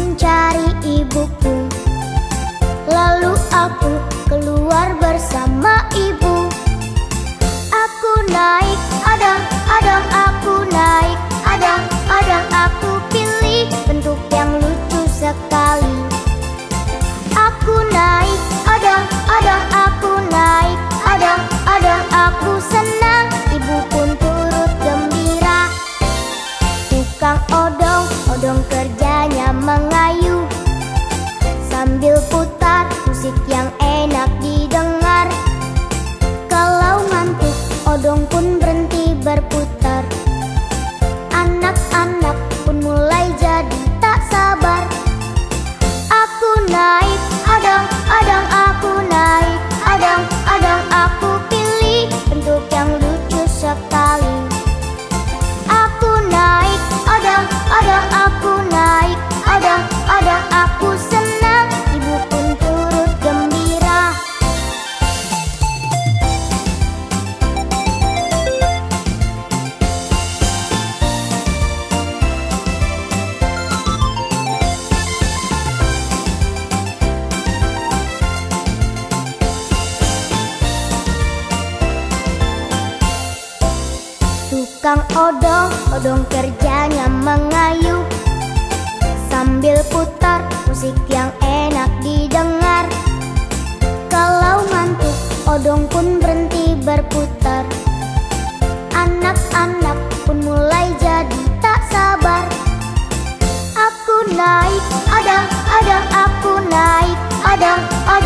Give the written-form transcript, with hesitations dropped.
mencari ibuku. Lalu aku keluar bersama ibu. Aku naik adang-adang, aku naik adang-adang, aku pilih bentuk yang lucu sekali. Aku naik adang-adang, aku naik adang-adang, aku senang, ibu pun turut gembira. Tukang odong kerjanya mengayuh sambil putar musik yang enak didengar. Kalau ngantuk, odong pun berhenti berputar. Anak-anak pun mulai jadi tak sabar. Aku naik adang-adang, aku naik adang-adang, aku pilih bentuk yang lucu sekali. Aku naik adang-adang, aku naik adang-adang, aku senang, ibu pun turut gembira. Tukang odong kerjanya mengayuh sambil putar musik yang enak didengar. Kalau ngantuk, odong pun berhenti berputar. Anak-anak pun mulai jadi tak sabar. Aku naik adang-adang, aku naik adang-adang,